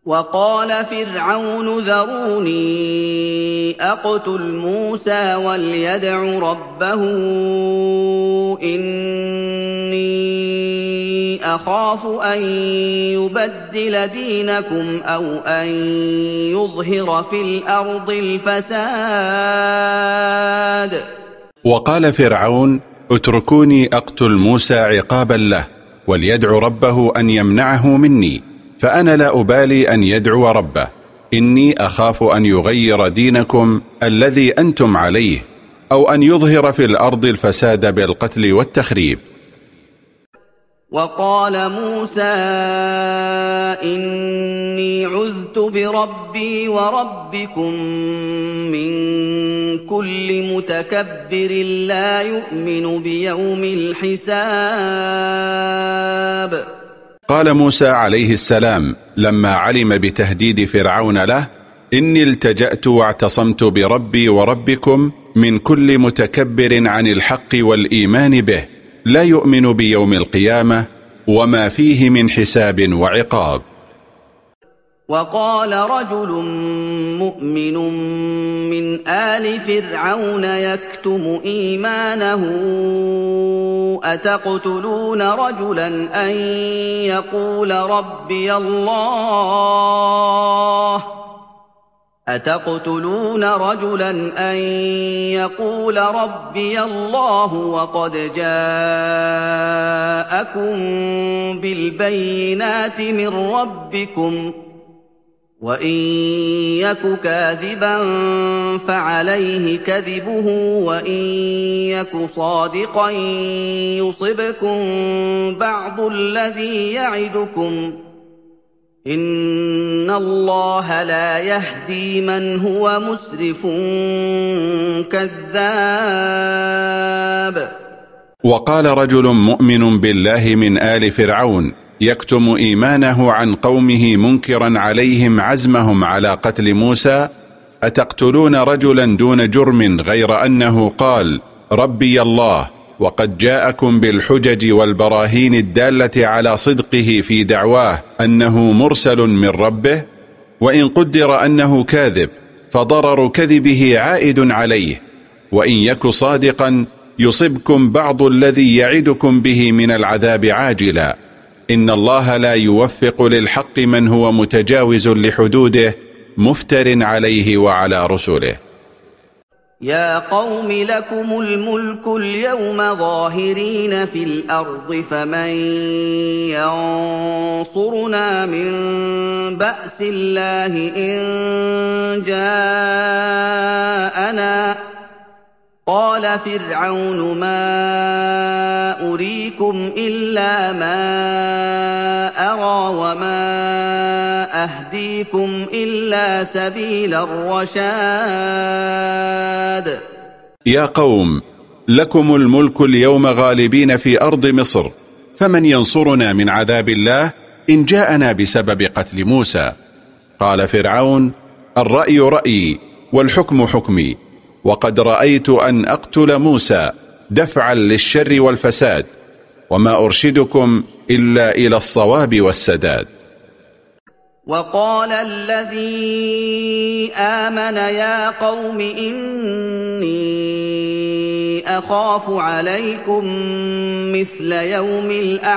وقال فرعون ذروني أقتل موسى وليدع ربه إني أخاف أن يبدل دينكم أو أن يظهر في الأرض الفساد. وقال فرعون اتركوني أقتل موسى عقابا له وليدع ربه أن يمنعه مني، فأنا لا أبالي أن يدعو ربه، إني أخاف أن يغير دينكم الذي أنتم عليه أو أن يظهر في الأرض الفساد بالقتل والتخريب. وقال موسى إني عذت بربي وربكم من كل متكبر لا يؤمن بيوم الحساب. قال موسى عليه السلام لما علم بتهديد فرعون له: إني التجأت واعتصمت بربي وربكم من كل متكبر عن الحق والإيمان به لا يؤمن بيوم القيامة وما فيه من حساب وعقاب. وقال رجل مؤمن من آل فرعون يكتم إيمانه أتقتلون رجلا أن يقول ربي الله وقد جاءكم بالبينات من ربكم وإن يك كاذبا فعليه كذبه وإن يك صادقا يصبكم بعض الذي يعدكم إن الله لا يهدي من هو مسرف كذاب. وقال رجل مؤمن بالله من آل فرعون يكتم إيمانه عن قومه منكرا عليهم عزمهم على قتل موسى: أتقتلون رجلا دون جرم غير أنه قال ربي الله وقد جاءكم بالحجج والبراهين الدالة على صدقه في دعواه أنه مرسل من ربه، وإن قدر أنه كاذب فضرر كذبه عائد عليه، وإن يك صادقا يصبكم بعض الذي يعدكم به من العذاب عاجلا، إن الله لا يوفق للحق من هو متجاوز لحدوده مفتر عليه وعلى رسله. يا قوم لكم الملك اليوم ظاهرين في الأرض فمن ينصرنا من بأس الله إن جاءنا. قال فرعون ما أريكم إلا ما أرى وما أهديكم إلا سبيل الرشاد. يا قوم لكم الملك اليوم غالبين في أرض مصر، فمن ينصرنا من عذاب الله إن جاءنا بسبب قتل موسى. قال فرعون الرأي رأيي والحكم حكمي، وقد رأيت أن أقتل موسى دفعا للشر والفساد، وما أرشدكم إلا إلى الصواب والسداد. وقال الذي آمن يا قوم إني أخاف عليكم مثل يوم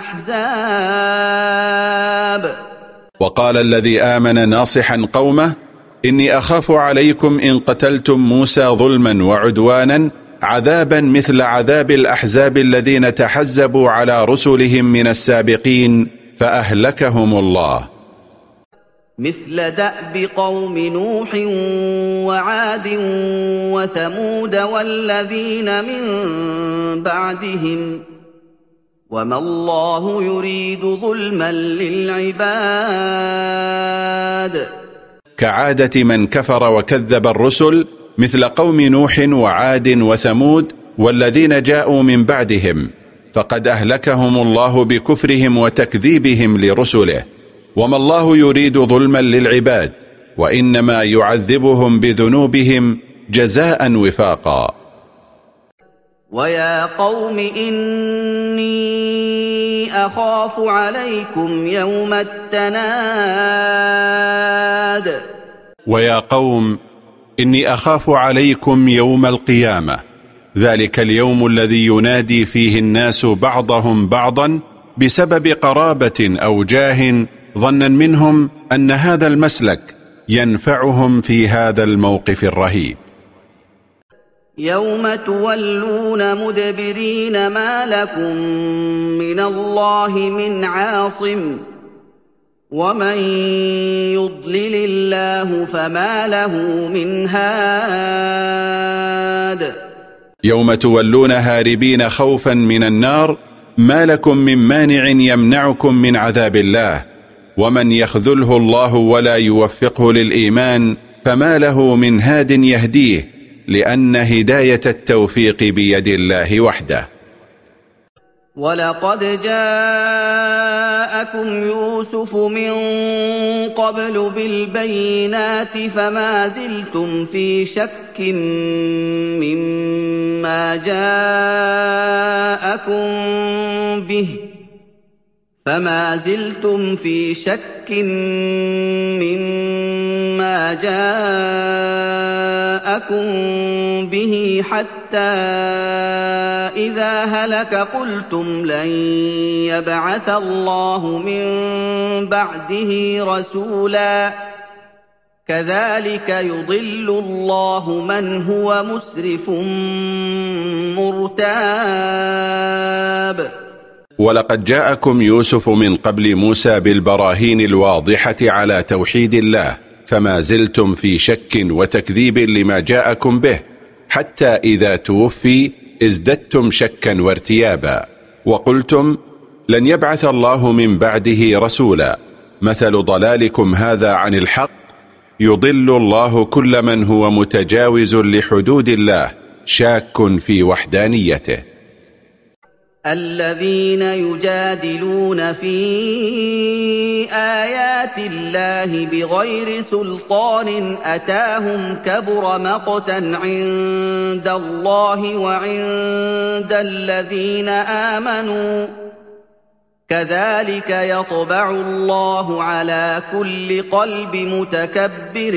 الأحزاب. وقال الذي آمن ناصحا قومه إني أخاف عليكم إن قتلتم موسى ظلما وعدوانا عذابا مثل عذاب الأحزاب الذين تحزبوا على رسلهم من السابقين فأهلكهم الله. مثل دأب قوم نوح وعاد وثمود والذين من بعدهم وما الله يريد ظلما للعباد. كعادة من كفر وكذب الرسل مثل قوم نوح وعاد وثمود والذين جاءوا من بعدهم، فقد أهلكهم الله بكفرهم وتكذيبهم لرسله، وما الله يريد ظلما للعباد، وإنما يعذبهم بذنوبهم جزاء وفاقا. ويا قوم إني أخاف عليكم يوم التناد ويا قوم إني أخاف عليكم يوم القيامة، ذلك اليوم الذي ينادي فيه الناس بعضهم بعضا بسبب قرابة أو جاه، ظنا منهم أن هذا المسلك ينفعهم في هذا الموقف الرهيب. يوم تولون مدبرين ما لكم من الله من عاصم ومن يضلل الله فما له من هاد. يوم تولون هاربين خوفا من النار ما لكم من مانع يمنعكم من عذاب الله، ومن يخذله الله ولا يوفقه للإيمان فما له من هاد يهديه، لأن هداية التوفيق بيد الله وحده. ولقد جاءكم يوسف من قبل بالبينات فما زلتم في شك مما جاءكم به حتى إذا هلك قلتم لن يبعث الله من بعده رسولا كذلك يضل الله من هو مسرف مرتاب. ولقد جاءكم يوسف من قبل موسى بالبراهين الواضحة على توحيد الله، فما زلتم في شك وتكذيب لما جاءكم به، حتى إذا توفي ازددتم شكا وارتيابا، وقلتم لن يبعث الله من بعده رسولا. مثل ضلالكم هذا عن الحق، يضل الله كل من هو متجاوز لحدود الله شاك في وحدانيته. الذين يجادلون في آيات الله بغير سلطان أتاهم كبر مقتا عند الله وعند الذين آمنوا كذلك يطبع الله على كل قلب متكبر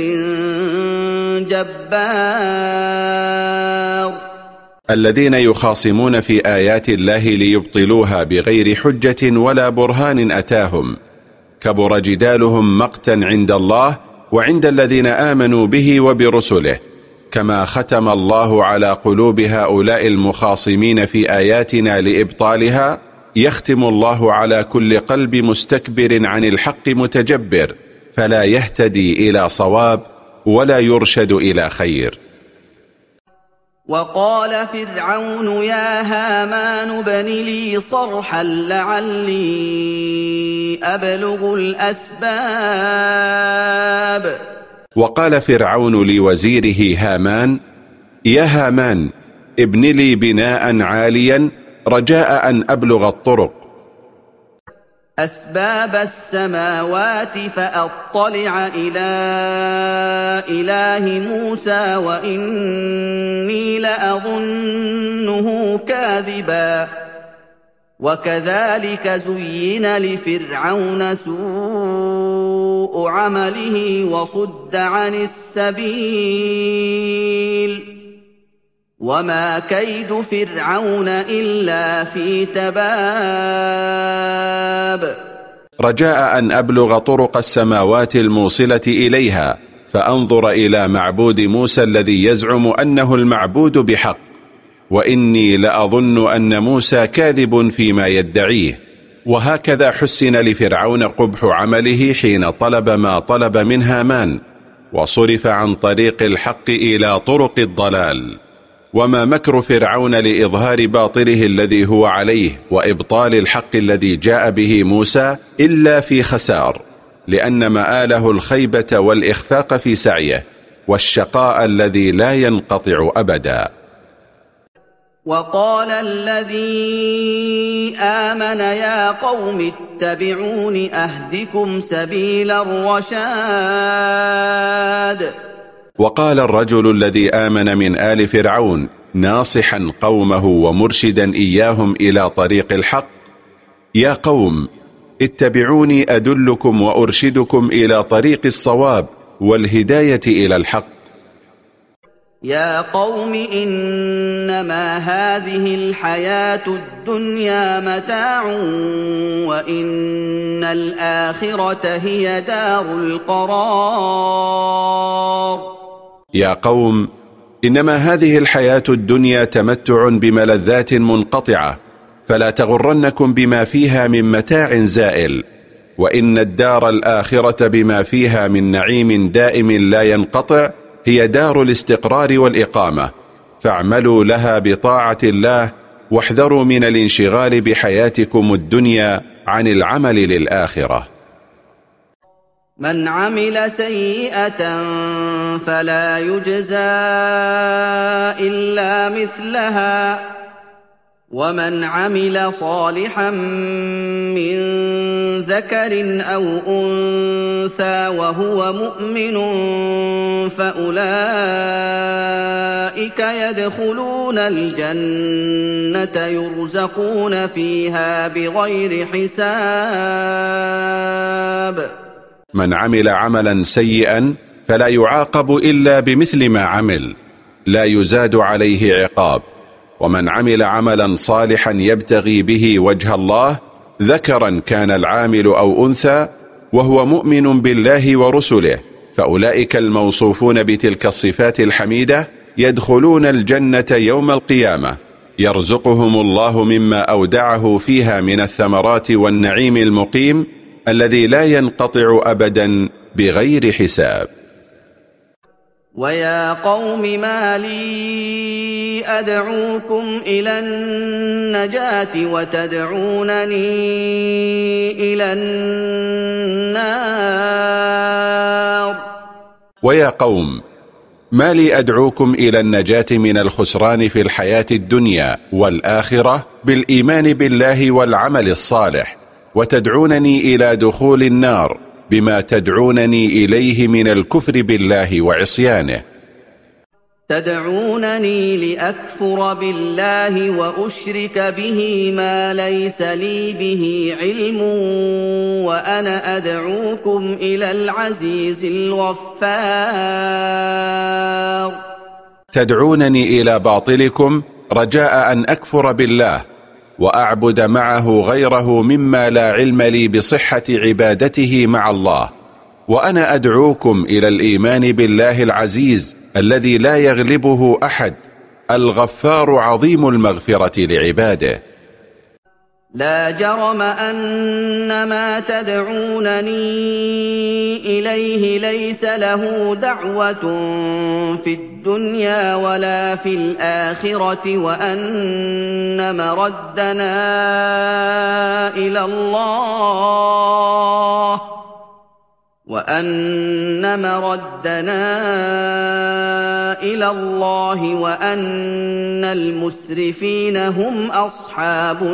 جبار. الذين يخاصمون في آيات الله ليبطلوها بغير حجة ولا برهان أتاهم، كبر جدالهم مقتا عند الله وعند الذين آمنوا به وبرسله، كما ختم الله على قلوب هؤلاء المخاصمين في آياتنا لإبطالها، يختم الله على كل قلب مستكبر عن الحق متجبر، فلا يهتدي إلى صواب ولا يرشد إلى خير. وقال فرعون يا هامان ابن لي صرحا لعلي أبلغ الأسباب. وقال فرعون لوزيره هامان يا هامان ابن لي بناء عاليا رجاء أن أبلغ الطرق أسباب السماوات فأطلع إلى إله موسى وإني لأظنه كاذبا. وكذلك زين لفرعون سوء عمله وصد عن السبيل وما كيد فرعون إلا في تباب. رجاء أن أبلغ طرق السماوات الموصلة إليها فأنظر إلى معبود موسى الذي يزعم أنه المعبود بحق، وإني لأظن أن موسى كاذب فيما يدعيه. وهكذا حسن لفرعون قبح عمله حين طلب ما طلب من هامان، وصرف عن طريق الحق إلى طرق الضلال. وما مكر فرعون لإظهار باطله الذي هو عليه وإبطال الحق الذي جاء به موسى إلا في خسار، لأن مآله الخيبة والإخفاق في سعيه والشقاء الذي لا ينقطع أبدا. وقال الذي آمن يا قوم اتبعون أهدكم سبيل الرشاد. وقال الرجل الذي آمن من آل فرعون ناصحا قومه ومرشدا إياهم إلى طريق الحق يا قوم اتبعوني أدلكم وأرشدكم إلى طريق الصواب والهداية إلى الحق. يا قوم إنما هذه الحياة الدنيا متاع وإن الآخرة هي دار القرار. يا قوم إنما هذه الحياة الدنيا تمتع بملذات منقطعة، فلا تغرنكم بما فيها من متاع زائل، وإن الدار الآخرة بما فيها من نعيم دائم لا ينقطع هي دار الاستقرار والإقامة، فاعملوا لها بطاعة الله واحذروا من الانشغال بحياتكم الدنيا عن العمل للآخرة. من عمل سيئة فلا يجزى إلا مثلها ومن عمل صالحا من ذكر أو أنثى وهو مؤمن فأولئك يدخلون الجنة يرزقون فيها بغير حساب. من عمل عملا سيئا فلا يعاقب إلا بمثل ما عمل، لا يزاد عليه عقاب. ومن عمل عملا صالحا يبتغي به وجه الله ذكرا كان العامل أو أنثى وهو مؤمن بالله ورسله، فأولئك الموصوفون بتلك الصفات الحميدة يدخلون الجنة يوم القيامة، يرزقهم الله مما أودعه فيها من الثمرات والنعيم المقيم الذي لا ينقطع أبدا بغير حساب. ويا قوم ما لي أدعوكم إلى النجاة وتدعونني إلى النار. ويا قوم ما لي أدعوكم إلى النجاة من الخسران في الحياة الدنيا والآخرة بالإيمان بالله والعمل الصالح، وتدعونني إلى دخول النار بما تدعونني إليه من الكفر بالله وعصيانه. تدعونني لأكفر بالله وأشرك به ما ليس لي به علم وأنا أدعوكم إلى العزيز الغفار. تدعونني إلى باطلكم رجاء أن أكفر بالله وأعبد معه غيره مما لا علم لي بصحة عبادته مع الله، وأنا أدعوكم إلى الإيمان بالله العزيز الذي لا يغلبه أحد، الغفار عظيم المغفرة لعباده. لا جرم أن ما تدعونني إليه ليس له دعوة في الدنيا ولا في الآخرة وأن مردنا إلى الله وأن المسرفين هم أصحاب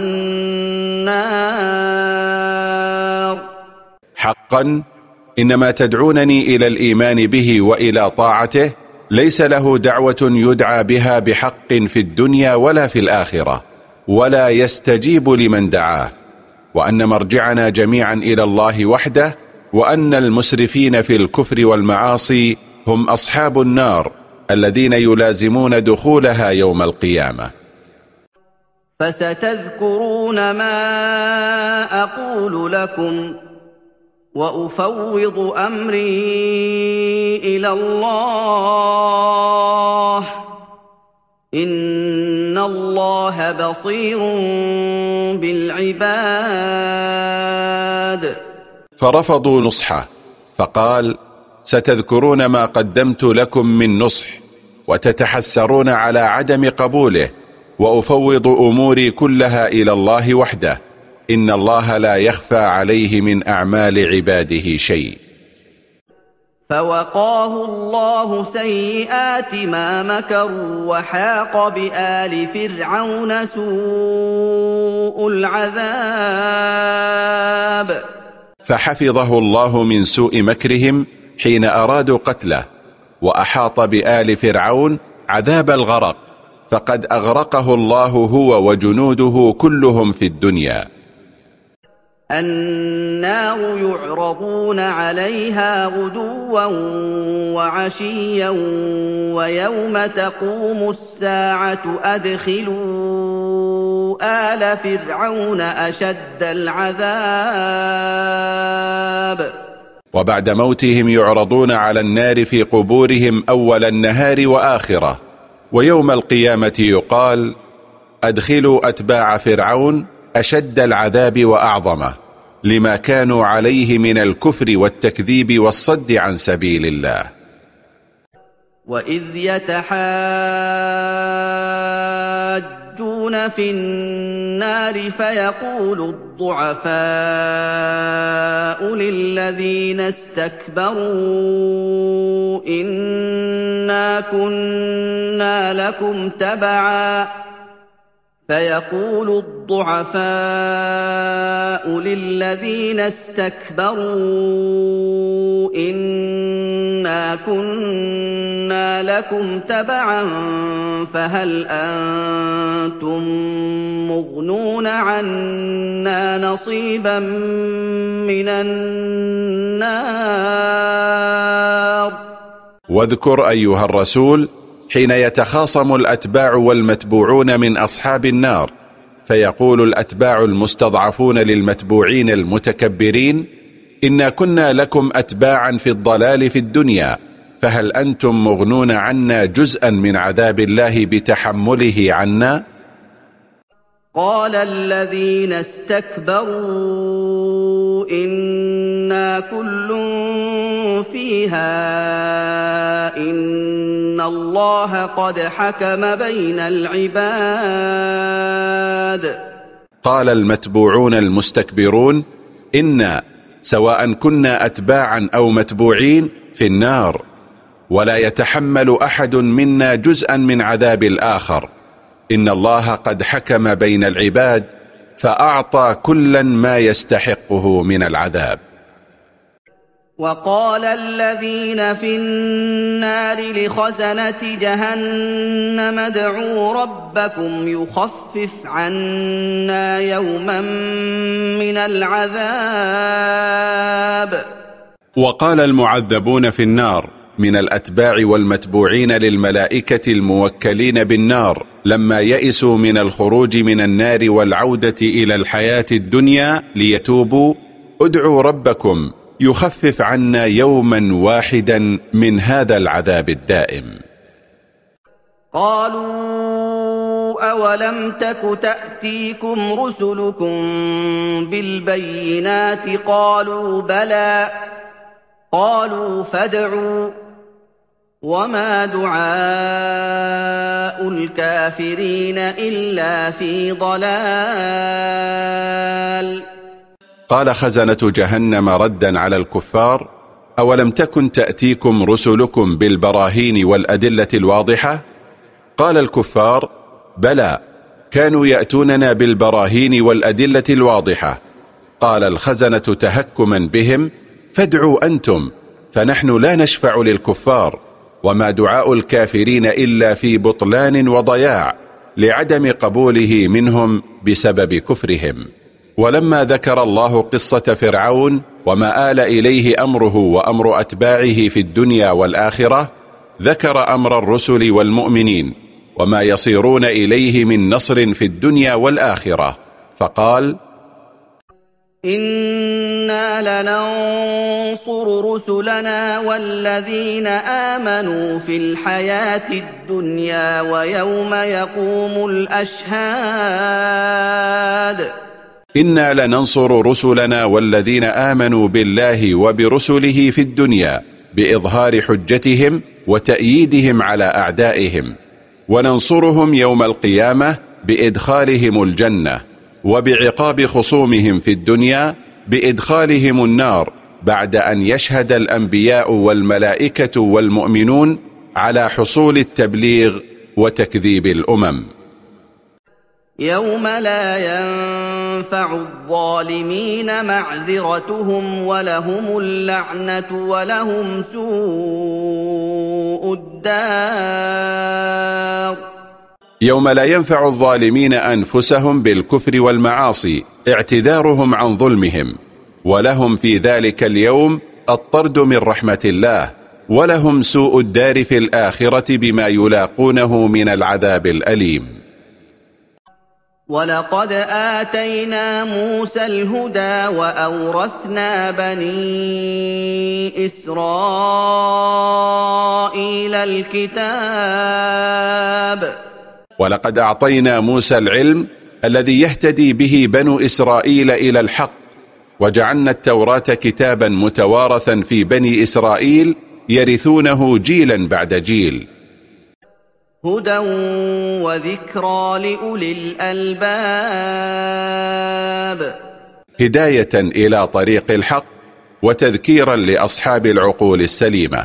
النار. حقا إنما تدعونني إلى الإيمان به وإلى طاعته ليس له دعوة يدعى بها بحق في الدنيا ولا في الآخرة، ولا يستجيب لمن دعاه، وأن مرجعنا جميعا إلى الله وحده، وأن المسرفين في الكفر والمعاصي هم أصحاب النار الذين يلازمون دخولها يوم القيامة. فستذكرون ما أقول لكم وأفوض أمري إلى الله إن الله بصير بالعباد. فرفضوا نصحه فقال: ستذكرون ما قدمت لكم من نصح وتتحسرون على عدم قبوله، وأفوض أموري كلها إلى الله وحده إن الله لا يخفى عليه من أعمال عباده شيء. فوقاه الله سيئات ما مكروا وحاق بآل فرعون سوء العذاب. فحفظه الله من سوء مكرهم حين أرادوا قتله، وأحاط بآل فرعون عذاب الغرق، فقد أغرقه الله هو وجنوده كلهم في الدنيا. النار يعرضون عليها غدوا وعشيا ويوم تقوم الساعة أدخلوا آل فرعون أشد العذاب. وبعد موتهم يعرضون على النار في قبورهم أول النهار وآخرة، ويوم القيامة يقال: أدخلوا أتباع فرعون أشد العذاب وأعظمه، لما كانوا عليه من الكفر والتكذيب والصد عن سبيل الله. وإذ يتحاجون في النار فيقول الضعفاء للذين استكبروا إنا كنا لكم تبعا فهل أنتم مغنون عنا نصيبا من النار. واذكر أيها الرسول حين يتخاصم الأتباع والمتبوعون من أصحاب النار، فيقول الأتباع المستضعفون للمتبوعين المتكبرين: إنا كنا لكم أتباعا في الضلال في الدنيا، فهل أنتم مغنون عنا جزءا من عذاب الله بتحمله عنا؟ قال الذين استكبروا إنا كل فيها إن الله قد حكم بين العباد. قال المتبوعون المستكبرون: إنا سواء كنا أتباعا أو متبوعين في النار، ولا يتحمل أحد منا جزءا من عذاب الآخر، إن الله قد حكم بين العباد فأعطى كلا ما يستحقه من العذاب. وقال الذين في النار لخزنة جهنم ادعوا ربكم يخفف عنا يوما من العذاب. وقال المعذبون في النار من الأتباع والمتبوعين للملائكة الموكلين بالنار لما يئسوا من الخروج من النار والعودة إلى الحياة الدنيا ليتوبوا: ادعوا ربكم يخفف عنا يوما واحدا من هذا العذاب الدائم. قالوا أولم تك تأتيكم رسلكم بالبينات قالوا بلى قالوا فادعوا وما دعاء الكافرين إلا في ضلال. قال خزنة جهنم ردا على الكفار: أولم تكن تأتيكم رسلكم بالبراهين والأدلة الواضحة؟ قال الكفار: بلى، كانوا يأتوننا بالبراهين والأدلة الواضحة. قال الخزنة تهكما بهم: فادعوا أنتم، فنحن لا نشفع للكفار، وما دعاء الكافرين إلا في بطلان وضياع لعدم قبوله منهم بسبب كفرهم. ولما ذكر الله قصة فرعون وما آل إليه أمره وأمر أتباعه في الدنيا والآخرة، ذكر أمر الرسل والمؤمنين وما يصيرون إليه من نصر في الدنيا والآخرة، فقال: إنا لننصر رسلنا والذين آمنوا في الحياة الدنيا ويوم يقوم الأشهاد. إنا لننصر رسلنا والذين آمنوا بالله وبرسله في الدنيا بإظهار حجتهم وتأييدهم على أعدائهم، وننصرهم يوم القيامة بإدخالهم الجنة، وبعقاب خصومهم في الدنيا بإدخالهم النار، بعد أن يشهد الأنبياء والملائكة والمؤمنون على حصول التبليغ وتكذيب الأمم. يوم لا ينفع الظالمين معذرتهم ولهم اللعنة ولهم سوء الدار. يوم لا ينفع الظالمين أنفسهم بالكفر والمعاصي اعتذارهم عن ظلمهم، ولهم في ذلك اليوم الطرد من رحمة الله، ولهم سوء الدار في الآخرة بما يلاقونه من العذاب الأليم. ولقد آتينا موسى الهدى وأورثنا بني إسرائيل الكتاب. ولقد أعطينا موسى العلم الذي يهتدي به بنو إسرائيل إلى الحق، وجعلنا التوراة كتابا متوارثا في بني إسرائيل يرثونه جيلا بعد جيل. هدى وذكرى لأولي الألباب. هداية إلى طريق الحق وتذكيرا لأصحاب العقول السليمة.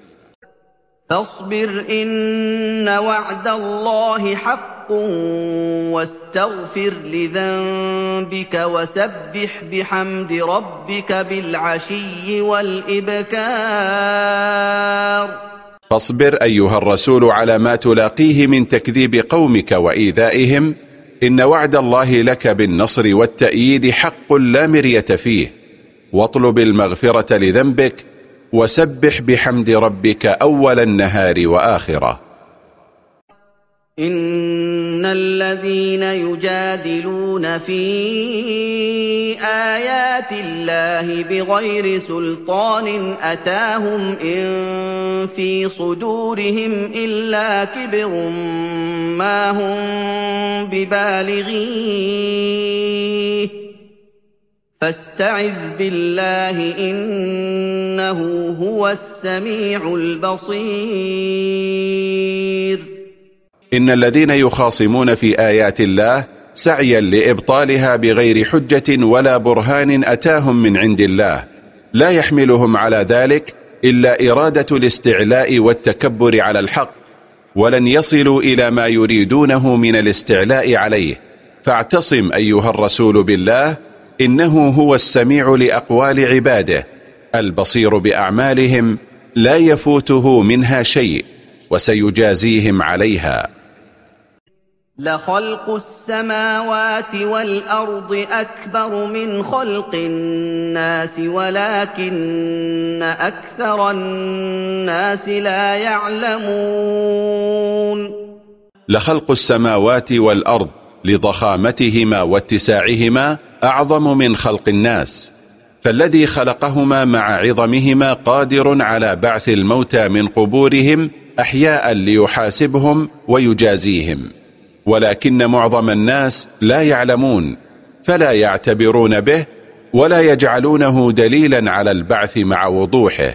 فاصبر إن وعد الله حق واستغفر لذنبك وسبح بحمد ربك بالعشي والإبكار. فاصبر أيها الرسول على ما تلاقيه من تكذيب قومك وإيذائهم، إن وعد الله لك بالنصر والتأييد حق لا مرية فيه، واطلب المغفرة لذنبك وسبح بحمد ربك أول النهار وآخره. إن الذين يجادلون في آيات الله بغير سلطان أتاهم إن في صدورهم إلا كبر ما هم ببالغيه فاستعذ بالله إنه هو السميع البصير. إن الذين يخاصمون في آيات الله سعيا لإبطالها بغير حجة ولا برهان أتاهم من عند الله، لا يحملهم على ذلك إلا إرادة الاستعلاء والتكبر على الحق، ولن يصلوا إلى ما يريدونه من الاستعلاء عليه. فاعتصم أيها الرسول بالله، إنه هو السميع لأقوال عباده، البصير بأعمالهم، لا يفوته منها شيء، وسيجازيهم عليها. لخلق السماوات والأرض أكبر من خلق الناس ولكن أكثر الناس لا يعلمون. لخلق السماوات والأرض لضخامتهما واتساعهما أعظم من خلق الناس، فالذي خلقهما مع عظمهما قادر على بعث الموتى من قبورهم أحياء ليحاسبهم ويجازيهم، ولكن معظم الناس لا يعلمون، فلا يعتبرون به ولا يجعلونه دليلا على البعث مع وضوحه.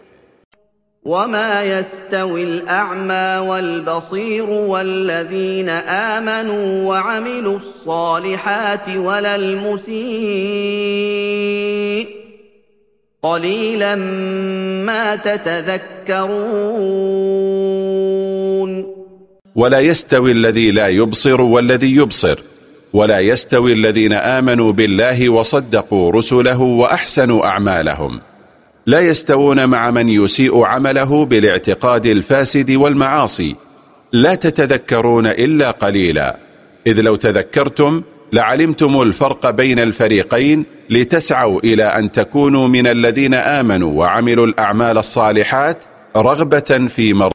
وما يستوي الأعمى والبصير والذين آمنوا وعملوا الصالحات ولا المسيء قليلا ما تتذكرون. ولا يستوي الذي لا يبصر والذي يبصر، ولا يستوي الذين آمنوا بالله وصدقوا رسله وأحسنوا أعمالهم، لا يستوون مع من يسيء عمله بالاعتقاد الفاسد والمعاصي. لا تتذكرون إلا قليلا، إذ لو تذكرتم لعلمتم الفرق بين الفريقين، لتسعوا إلى أن تكونوا من الذين آمنوا وعملوا الأعمال الصالحات رغبة في